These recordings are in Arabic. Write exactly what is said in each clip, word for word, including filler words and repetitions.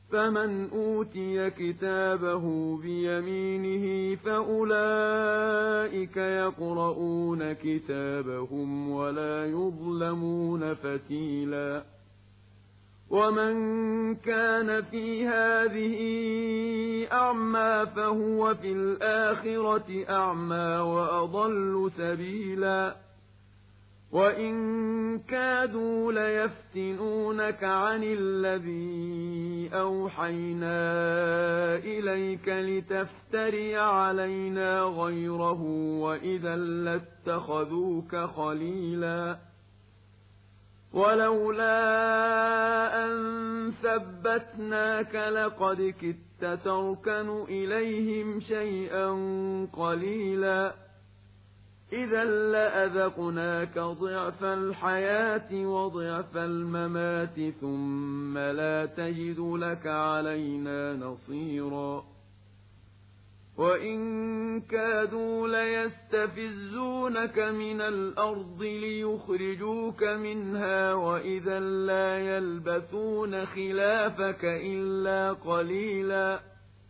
فمن أوتي كتابه بيمينه فأولئك يقرؤون كتابهم ولا يظلمون فتيلا ومن كان في هذه أعمى فهو في الآخرة أعمى وأضل سبيلا وإن كادوا ليفتنونك عن الذي أوحينا إليك لتفتري علينا غيره وإذا لاتخذوك خليلا ولولا أن ثبتناك لقد كدت تركن إليهم شيئا قليلا إذا لأذقناك ضعف الحياة وضعف الممات ثم لا تجد لك علينا نصيرا وإن كادوا ليستفزونك من الأرض ليخرجوك منها وإذا لا يلبثون خلافك إلا قليلا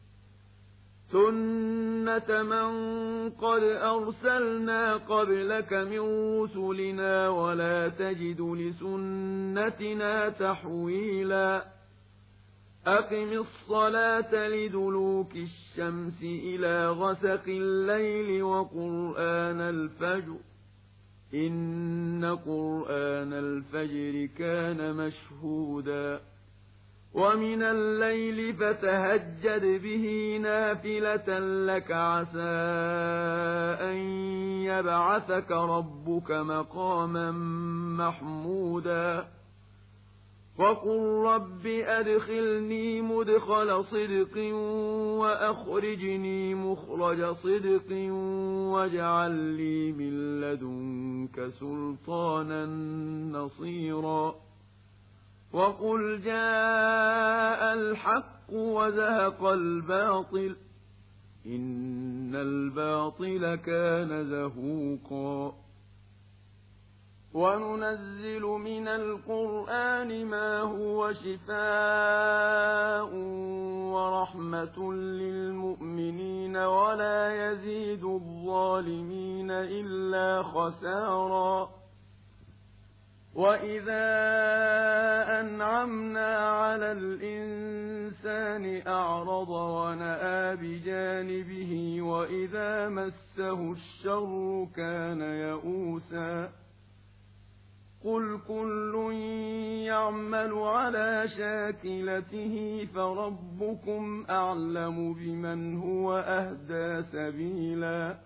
سنة من قد أرسلنا قبلك من رسلنا ولا تجد لسنتنا تحويلا أقم الصلاة لدلوك الشمس إلى غسق الليل وقرآن الفجر إن قرآن الفجر كان مشهودا ومن الليل فتهجد به نافلة لك عسى أن يبعثك ربك مقاما محمودا وقل رب أدخلني مدخل صدق وأخرجني مخرج صدق واجعل لي من لدنك سلطانا نصيرا وقل جاء الحق وزهق الباطل إن الباطل كان زهوقا وننزل من القرآن ما هو شفاء ورحمة للمؤمنين ولا يزيد الظالمين إلا خسارا وإذا أنعمنا على الإنسان أعرض ونأى بجانبه وإذا مسه الشر كان يئوسا قل كل يعمل على شاكلته فربكم أعلم بمن هو أهدى سبيلا